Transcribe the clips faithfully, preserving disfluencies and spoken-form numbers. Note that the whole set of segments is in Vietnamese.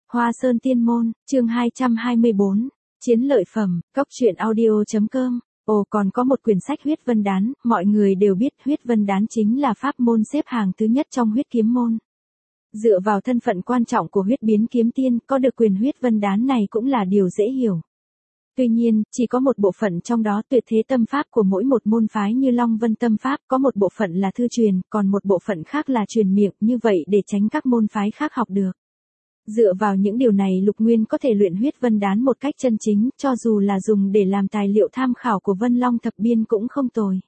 Hoa Sơn Tiên Môn, chương hai trăm hai mươi bốn, Chiến lợi phẩm, cốc truyện audio.com. Ồ, còn có một quyển sách huyết vân đán, mọi người đều biết huyết vân đán chính là pháp môn xếp hàng thứ nhất trong huyết kiếm môn. Dựa vào thân phận quan trọng của huyết biến kiếm tiên, có được quyền huyết vân đán này cũng là điều dễ hiểu. Tuy nhiên, chỉ có một bộ phận trong đó tuyệt thế tâm pháp của mỗi một môn phái như Long Vân tâm pháp, có một bộ phận là thư truyền, còn một bộ phận khác là truyền miệng, như vậy để tránh các môn phái khác học được. Dựa vào những điều này Lục Nguyên có thể luyện huyết vân đán một cách chân chính, cho dù là dùng để làm tài liệu tham khảo của Vân Long thập biên cũng không tồi.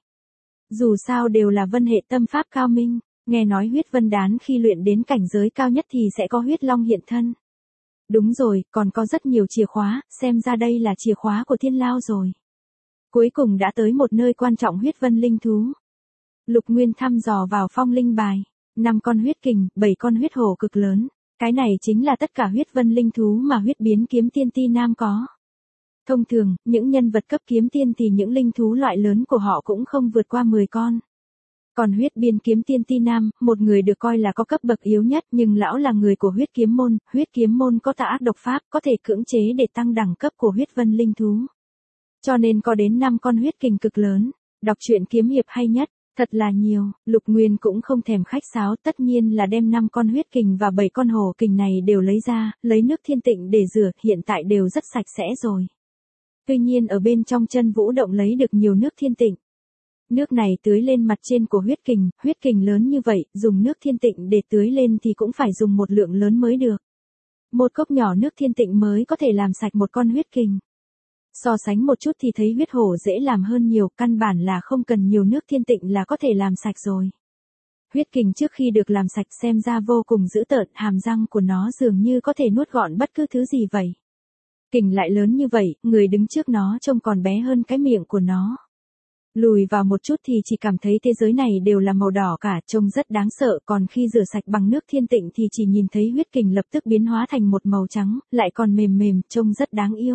Dù sao đều là vân hệ tâm pháp cao minh, nghe nói huyết vân đán khi luyện đến cảnh giới cao nhất thì sẽ có huyết long hiện thân. Đúng rồi, còn có rất nhiều chìa khóa, xem ra đây là chìa khóa của thiên lao rồi. Cuối cùng đã tới một nơi quan trọng huyết vân linh thú. Lục Nguyên thăm dò vào phong linh bài, năm con huyết kình, bảy con huyết hổ cực lớn. Cái này chính là tất cả huyết vân linh thú mà huyết biến kiếm tiên ti nam có. Thông thường, những nhân vật cấp kiếm tiên thì những linh thú loại lớn của họ cũng không vượt qua mười con. Còn huyết biến kiếm tiên ti nam, một người được coi là có cấp bậc yếu nhất, nhưng lão là người của huyết kiếm môn, huyết kiếm môn có tà ác độc pháp, có thể cưỡng chế để tăng đẳng cấp của huyết vân linh thú. Cho nên có đến năm con huyết kình cực lớn, đọc truyện kiếm hiệp hay nhất. Thật là nhiều, Lục Nguyên cũng không thèm khách sáo, tất nhiên là đem năm con huyết kình và bảy con hổ kình này đều lấy ra, lấy nước thiên tịnh để rửa, hiện tại đều rất sạch sẽ rồi. Tuy nhiên ở bên trong chân vũ động lấy được nhiều nước thiên tịnh. Nước này tưới lên mặt trên của huyết kình, huyết kình lớn như vậy, dùng nước thiên tịnh để tưới lên thì cũng phải dùng một lượng lớn mới được. Một cốc nhỏ nước thiên tịnh mới có thể làm sạch một con huyết kình. So sánh một chút thì thấy huyết hổ dễ làm hơn nhiều, căn bản là không cần nhiều nước thiên tịnh là có thể làm sạch rồi. Huyết kình trước khi được làm sạch xem ra vô cùng dữ tợn, hàm răng của nó dường như có thể nuốt gọn bất cứ thứ gì vậy. Kình lại lớn như vậy, người đứng trước nó trông còn bé hơn cái miệng của nó. Lùi vào một chút thì chỉ cảm thấy thế giới này đều là màu đỏ cả, trông rất đáng sợ, còn khi rửa sạch bằng nước thiên tịnh thì chỉ nhìn thấy huyết kình lập tức biến hóa thành một màu trắng, lại còn mềm mềm, trông rất đáng yêu.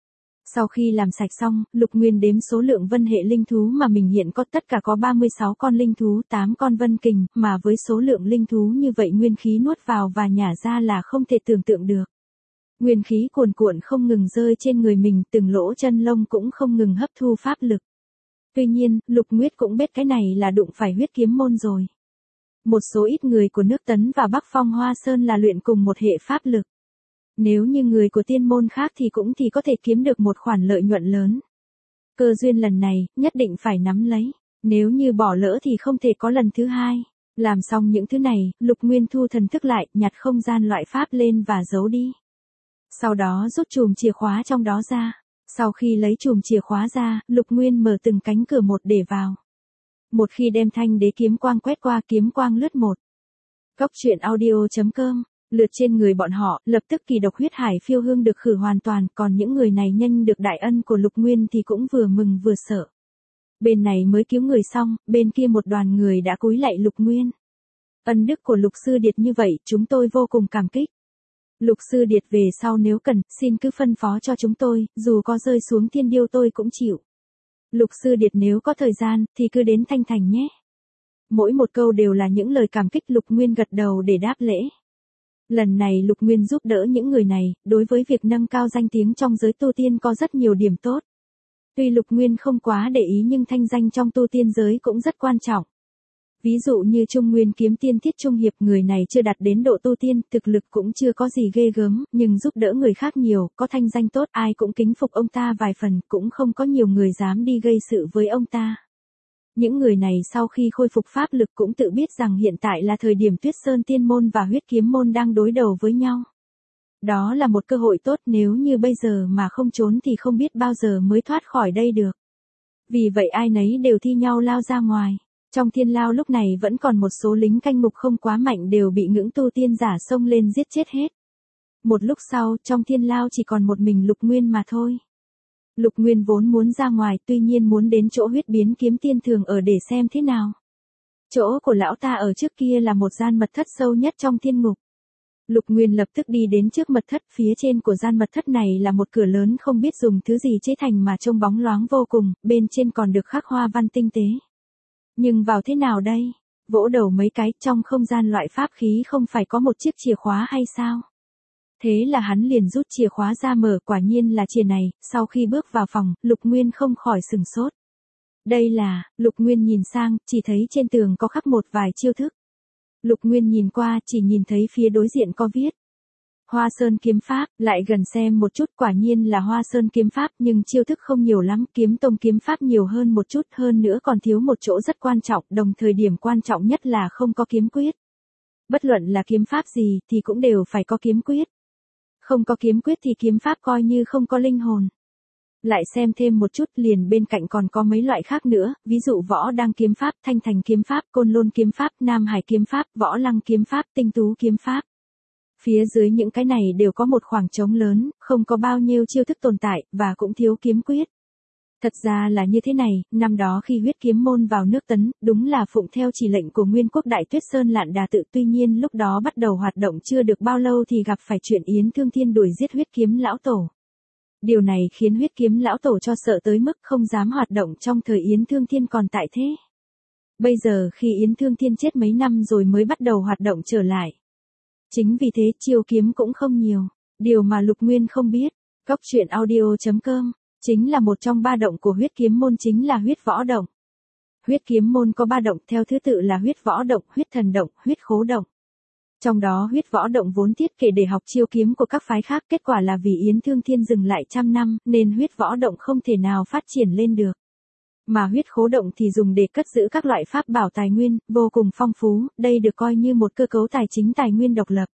Sau khi làm sạch xong, Lục Nguyên đếm số lượng vân hệ linh thú mà mình hiện có, tất cả có ba mươi sáu con linh thú, tám con vân kình, mà với số lượng linh thú như vậy nguyên khí nuốt vào và nhả ra là không thể tưởng tượng được. Nguyên khí cuồn cuộn không ngừng rơi trên người mình, từng lỗ chân lông cũng không ngừng hấp thu pháp lực. Tuy nhiên, Lục Nguyệt cũng biết cái này là đụng phải huyết kiếm môn rồi. Một số ít người của nước Tấn và Bắc Phong Hoa Sơn là luyện cùng một hệ pháp lực. Nếu như người của tiên môn khác thì cũng thì có thể kiếm được một khoản lợi nhuận lớn. Cơ duyên lần này, nhất định phải nắm lấy. Nếu như bỏ lỡ thì không thể có lần thứ hai. Làm xong những thứ này, Lục Nguyên thu thần thức lại, nhặt không gian loại pháp lên và giấu đi. Sau đó rút chùm chìa khóa trong đó ra. Sau khi lấy chùm chìa khóa ra, Lục Nguyên mở từng cánh cửa một để vào. Một khi đem thanh đế kiếm quang quét qua, kiếm quang lướt một. Cốc truyện audio.com. Lượt trên người bọn họ, lập tức kỳ độc huyết hải phiêu hương được khử hoàn toàn, còn những người này nhanh được đại ân của Lục Nguyên thì cũng vừa mừng vừa sợ. Bên này mới cứu người xong, bên kia một đoàn người đã cúi lạy Lục Nguyên. Ân đức của Lục Sư Điệt như vậy, chúng tôi vô cùng cảm kích. Lục Sư Điệt về sau nếu cần, xin cứ phân phó cho chúng tôi, dù có rơi xuống thiên điêu tôi cũng chịu. Lục Sư Điệt nếu có thời gian, thì cứ đến Thanh Thành nhé. Mỗi một câu đều là những lời cảm kích, Lục Nguyên gật đầu để đáp lễ. Lần này Lục Nguyên giúp đỡ những người này, đối với việc nâng cao danh tiếng trong giới tu tiên có rất nhiều điểm tốt. Tuy Lục Nguyên không quá để ý nhưng thanh danh trong tu tiên giới cũng rất quan trọng. Ví dụ như Trung Nguyên kiếm tiên Thiết Trung Hiệp, người này chưa đạt đến độ tu tiên, thực lực cũng chưa có gì ghê gớm, nhưng giúp đỡ người khác nhiều, có thanh danh tốt, ai cũng kính phục ông ta vài phần, cũng không có nhiều người dám đi gây sự với ông ta. Những người này sau khi khôi phục pháp lực cũng tự biết rằng hiện tại là thời điểm Tuyết Sơn Tiên Môn và Huyết Kiếm Môn đang đối đầu với nhau. Đó là một cơ hội tốt, nếu như bây giờ mà không trốn thì không biết bao giờ mới thoát khỏi đây được. Vì vậy ai nấy đều thi nhau lao ra ngoài. Trong thiên lao lúc này vẫn còn một số lính canh mục không quá mạnh đều bị những tu tiên giả xông lên giết chết hết. Một lúc sau, trong thiên lao chỉ còn một mình Lục Nguyên mà thôi. Lục Nguyên vốn muốn ra ngoài, tuy nhiên muốn đến chỗ huyết biến kiếm tiên thường ở để xem thế nào. Chỗ của lão ta ở trước kia là một gian mật thất sâu nhất trong thiên ngục. Lục Nguyên lập tức đi đến trước mật thất, phía trên của gian mật thất này là một cửa lớn không biết dùng thứ gì chế thành mà trông bóng loáng vô cùng, bên trên còn được khắc hoa văn tinh tế. Nhưng vào thế nào đây? Vỗ đầu mấy cái, trong không gian loại pháp khí không phải có một chiếc chìa khóa hay sao? Thế là hắn liền rút chìa khóa ra mở, quả nhiên là chìa này, sau khi bước vào phòng, Lục Nguyên không khỏi sừng sốt. Đây là, Lục Nguyên nhìn sang, chỉ thấy trên tường có khắc một vài chiêu thức. Lục Nguyên nhìn qua, chỉ nhìn thấy phía đối diện có viết. Hoa Sơn kiếm pháp, lại gần xem một chút, quả nhiên là Hoa Sơn kiếm pháp, nhưng chiêu thức không nhiều lắm, kiếm tông kiếm pháp nhiều hơn một chút, hơn nữa còn thiếu một chỗ rất quan trọng, đồng thời điểm quan trọng nhất là không có kiếm quyết. Bất luận là kiếm pháp gì thì cũng đều phải có kiếm quyết. Không có kiếm quyết thì kiếm pháp coi như không có linh hồn. Lại xem thêm một chút, liền bên cạnh còn có mấy loại khác nữa, ví dụ Võ Đăng kiếm pháp, Thanh Thành kiếm pháp, Côn Lôn kiếm pháp, Nam Hải kiếm pháp, Võ Lăng kiếm pháp, Tinh Tú kiếm pháp. Phía dưới những cái này đều có một khoảng trống lớn, không có bao nhiêu chiêu thức tồn tại, và cũng thiếu kiếm quyết. Thật ra là như thế này, năm đó khi huyết kiếm môn vào nước Tấn, đúng là phụng theo chỉ lệnh của Nguyên Quốc Đại Tuyết Sơn Lạn Đà Tự, tuy nhiên lúc đó bắt đầu hoạt động chưa được bao lâu thì gặp phải chuyện Yến Thương Thiên đuổi giết huyết kiếm lão tổ. Điều này khiến huyết kiếm lão tổ cho sợ tới mức không dám hoạt động trong thời Yến Thương Thiên còn tại thế. Bây giờ khi Yến Thương Thiên chết mấy năm rồi mới bắt đầu hoạt động trở lại. Chính vì thế chiêu kiếm cũng không nhiều. Điều mà Lục Nguyên không biết, Cóc Truyện Audio chấm com, chính là một trong ba động của huyết kiếm môn chính là huyết võ động. Huyết kiếm môn có ba động theo thứ tự là huyết võ động, huyết thần động, huyết khố động. Trong đó huyết võ động vốn thiết kế để học chiêu kiếm của các phái khác, kết quả là vì Yến Thương Thiên dừng lại trăm năm, nên huyết võ động không thể nào phát triển lên được. Mà huyết khố động thì dùng để cất giữ các loại pháp bảo tài nguyên, vô cùng phong phú, đây được coi như một cơ cấu tài chính tài nguyên độc lập.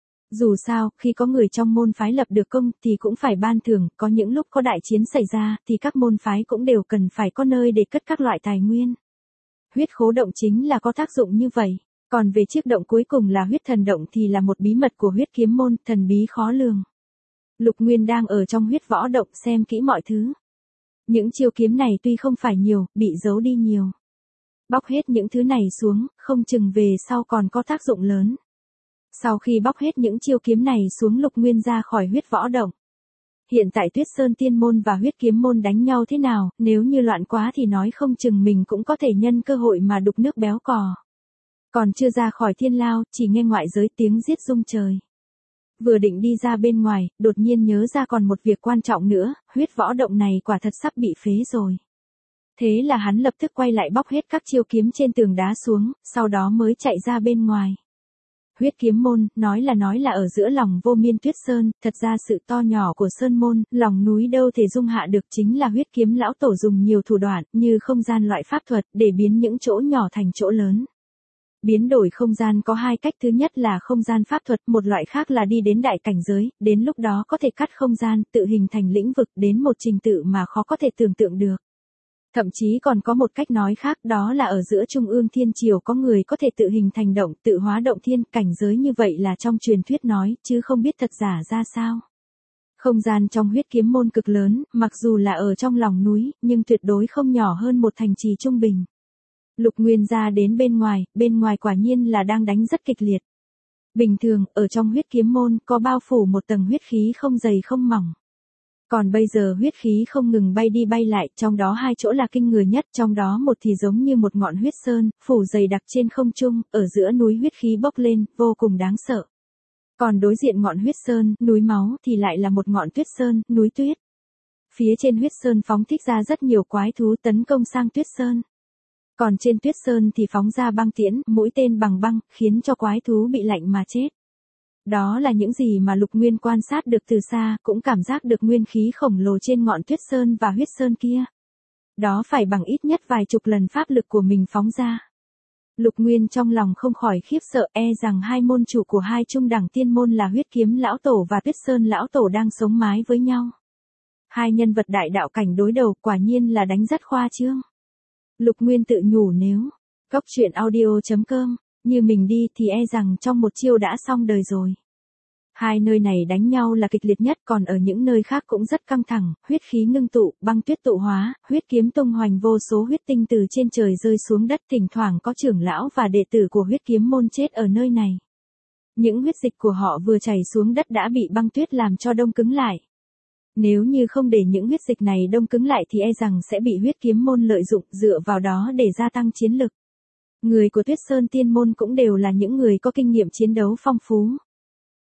Dù sao, khi có người trong môn phái lập được công thì cũng phải ban thưởng, có những lúc có đại chiến xảy ra thì các môn phái cũng đều cần phải có nơi để cất các loại tài nguyên. Huyết khố động chính là có tác dụng như vậy. Còn về chiếc động cuối cùng là huyết thần động thì là một bí mật của huyết kiếm môn, thần bí khó lường. Lục Nguyên đang ở trong huyết võ động xem kỹ mọi thứ. Những chiêu kiếm này tuy không phải nhiều, bị giấu đi nhiều. Bóc hết những thứ này xuống, không chừng về sau còn có tác dụng lớn. Sau khi bóc hết những chiêu kiếm này xuống, Lục Nguyên ra khỏi huyết võ động. Hiện tại Tuyết Sơn Tiên môn và huyết kiếm môn đánh nhau thế nào, nếu như loạn quá thì nói không chừng mình cũng có thể nhân cơ hội mà đục nước béo cò. Còn chưa ra khỏi thiên lao, chỉ nghe ngoại giới tiếng giết rung trời. Vừa định đi ra bên ngoài, đột nhiên nhớ ra còn một việc quan trọng nữa, huyết võ động này quả thật sắp bị phế rồi. Thế là hắn lập tức quay lại bóc hết các chiêu kiếm trên tường đá xuống, sau đó mới chạy ra bên ngoài. Huyết kiếm môn, nói là nói là ở giữa lòng vô miên tuyết sơn, thật ra sự to nhỏ của sơn môn, lòng núi đâu thể dung hạ được, chính là huyết kiếm lão tổ dùng nhiều thủ đoạn, như không gian loại pháp thuật, để biến những chỗ nhỏ thành chỗ lớn. Biến đổi không gian có hai cách, thứ nhất là không gian pháp thuật, một loại khác là đi đến đại cảnh giới, đến lúc đó có thể cắt không gian, tự hình thành lĩnh vực đến một trình tự mà khó có thể tưởng tượng được. Thậm chí còn có một cách nói khác, đó là ở giữa trung ương thiên triều có người có thể tự hình thành động, tự hóa động thiên, cảnh giới như vậy là trong truyền thuyết nói, chứ không biết thật giả ra sao. Không gian trong huyết kiếm môn cực lớn, mặc dù là ở trong lòng núi, nhưng tuyệt đối không nhỏ hơn một thành trì trung bình. Lục Nguyên ra đến bên ngoài, bên ngoài quả nhiên là đang đánh rất kịch liệt. Bình thường, ở trong huyết kiếm môn, có bao phủ một tầng huyết khí không dày không mỏng. Còn bây giờ huyết khí không ngừng bay đi bay lại, trong đó hai chỗ là kinh người nhất, trong đó một thì giống như một ngọn huyết sơn, phủ dày đặc trên không trung, ở giữa núi huyết khí bốc lên, vô cùng đáng sợ. Còn đối diện ngọn huyết sơn, núi máu, thì lại là một ngọn tuyết sơn, núi tuyết. Phía trên huyết sơn phóng thích ra rất nhiều quái thú tấn công sang tuyết sơn. Còn trên tuyết sơn thì phóng ra băng tiễn, mũi tên bằng băng, khiến cho quái thú bị lạnh mà chết. Đó là những gì mà Lục Nguyên quan sát được từ xa, cũng cảm giác được nguyên khí khổng lồ trên ngọn tuyết sơn và huyết sơn kia. Đó phải bằng ít nhất vài chục lần pháp lực của mình phóng ra. Lục Nguyên trong lòng không khỏi khiếp sợ, e rằng hai môn chủ của hai trung đẳng tiên môn là huyết kiếm lão tổ và tuyết sơn lão tổ đang sống mái với nhau. Hai nhân vật đại đạo cảnh đối đầu, quả nhiên là đánh rất khoa trương. Lục Nguyên tự nhủ nếu Cóc Truyện Audio chấm com như mình đi thì e rằng trong một chiêu đã xong đời rồi. Hai nơi này đánh nhau là kịch liệt nhất, còn ở những nơi khác cũng rất căng thẳng, huyết khí ngưng tụ, băng tuyết tụ hóa, huyết kiếm tung hoành, vô số huyết tinh từ trên trời rơi xuống đất, thỉnh thoảng có trưởng lão và đệ tử của huyết kiếm môn chết ở nơi này. Những huyết dịch của họ vừa chảy xuống đất đã bị băng tuyết làm cho đông cứng lại. Nếu như không để những huyết dịch này đông cứng lại thì e rằng sẽ bị huyết kiếm môn lợi dụng, dựa vào đó để gia tăng chiến lực. Người của Tuyết Sơn Tiên môn cũng đều là những người có kinh nghiệm chiến đấu phong phú.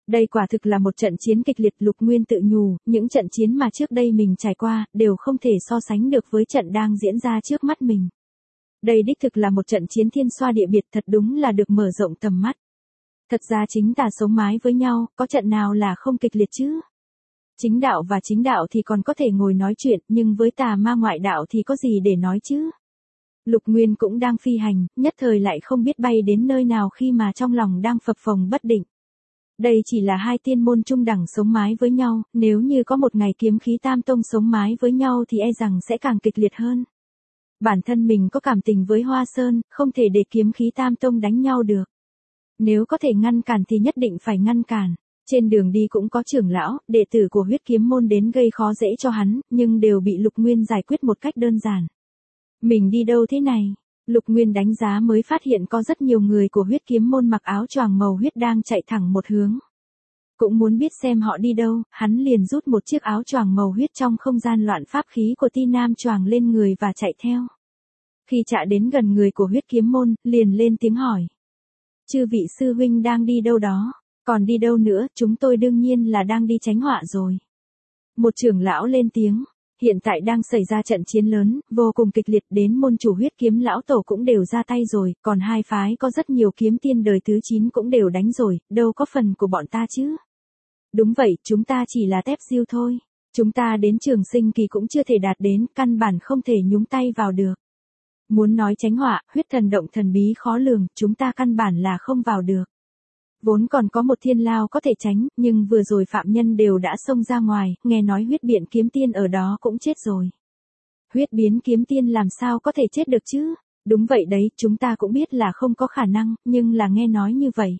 Đây quả thực là một trận chiến kịch liệt. Lục Nguyên tự nhủ, những trận chiến mà trước đây mình trải qua, đều không thể so sánh được với trận đang diễn ra trước mắt mình. Đây đích thực là một trận chiến thiên xoa địa biệt, thật đúng là được mở rộng tầm mắt. Thật ra chính tà sống mái với nhau, có trận nào là không kịch liệt chứ? Chính đạo và chính đạo thì còn có thể ngồi nói chuyện, nhưng với tà ma ngoại đạo thì có gì để nói chứ? Lục Nguyên cũng đang phi hành, nhất thời lại không biết bay đến nơi nào khi mà trong lòng đang phập phồng bất định. Đây chỉ là hai tiên môn trung đẳng sống mái với nhau, nếu như có một ngày kiếm khí tam tông sống mái với nhau thì e rằng sẽ càng kịch liệt hơn. Bản thân mình có cảm tình với Hoa Sơn, không thể để kiếm khí tam tông đánh nhau được. Nếu có thể ngăn cản thì nhất định phải ngăn cản. Trên đường đi cũng có trưởng lão, đệ tử của huyết kiếm môn đến gây khó dễ cho hắn, nhưng đều bị Lục Nguyên giải quyết một cách đơn giản. Mình đi đâu thế này? Lục Nguyên đánh giá mới phát hiện có rất nhiều người của huyết kiếm môn mặc áo choàng màu huyết đang chạy thẳng một hướng. Cũng muốn biết xem họ đi đâu, hắn liền rút một chiếc áo choàng màu huyết trong không gian loạn pháp khí của Ti Nam choàng lên người và chạy theo. Khi chạ đến gần người của huyết kiếm môn, liền lên tiếng hỏi. Chư vị sư huynh đang đi đâu đó? Còn đi đâu nữa, chúng tôi đương nhiên là đang đi tránh họa rồi. Một trưởng lão lên tiếng. Hiện tại đang xảy ra trận chiến lớn, vô cùng kịch liệt, đến môn chủ huyết kiếm lão tổ cũng đều ra tay rồi, còn hai phái có rất nhiều kiếm tiên đời thứ chín cũng đều đánh rồi, đâu có phần của bọn ta chứ. Đúng vậy, chúng ta chỉ là tép diêu thôi. Chúng ta đến trường sinh kỳ cũng chưa thể đạt đến, căn bản không thể nhúng tay vào được. Muốn nói tránh họa, huyết thần động thần bí khó lường, chúng ta căn bản là không vào được. Vốn còn có một thiên lao có thể tránh, nhưng vừa rồi phạm nhân đều đã xông ra ngoài, nghe nói huyết biện kiếm tiên ở đó cũng chết rồi. Huyết biến kiếm tiên làm sao có thể chết được chứ? Đúng vậy đấy, chúng ta cũng biết là không có khả năng, nhưng là nghe nói như vậy.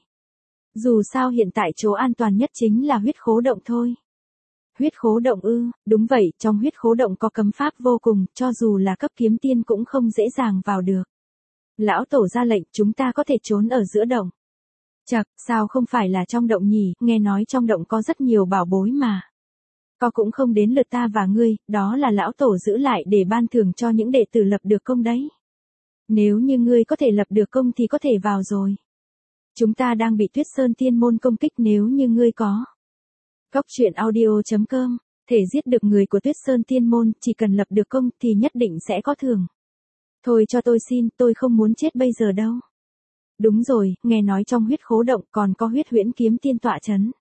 Dù sao hiện tại chỗ an toàn nhất chính là huyết khố động thôi. Huyết khố động ư, đúng vậy, trong huyết khố động có cấm pháp vô cùng, cho dù là cấp kiếm tiên cũng không dễ dàng vào được. Lão tổ ra lệnh, chúng ta có thể trốn ở giữa động. Chậc, sao không phải là trong động nhỉ, nghe nói trong động có rất nhiều bảo bối mà. Có cũng không đến lượt ta và ngươi, đó là lão tổ giữ lại để ban thưởng cho những đệ tử lập được công đấy. Nếu như ngươi có thể lập được công thì có thể vào rồi. Chúng ta đang bị Tuyết Sơn Tiên môn công kích, nếu như ngươi có. Cốc truyện audio chấm com, thể giết được người của Tuyết Sơn Tiên môn, chỉ cần lập được công thì nhất định sẽ có thưởng. Thôi cho tôi xin, tôi không muốn chết bây giờ đâu. Đúng rồi, nghe nói trong huyết khố động còn có huyết huyễn kiếm tiên tọa chấn.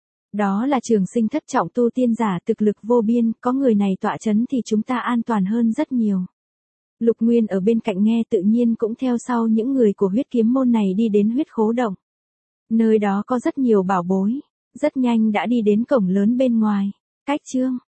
Đó là trường sinh thất trọng tu tiên giả thực lực vô biên, có người này tọa chấn thì chúng ta an toàn hơn rất nhiều. Lục Nguyên ở bên cạnh nghe tự nhiên cũng theo sau những người của huyết kiếm môn này đi đến huyết khố động. Nơi đó có rất nhiều bảo bối, rất nhanh đã đi đến cổng lớn bên ngoài. Cách chương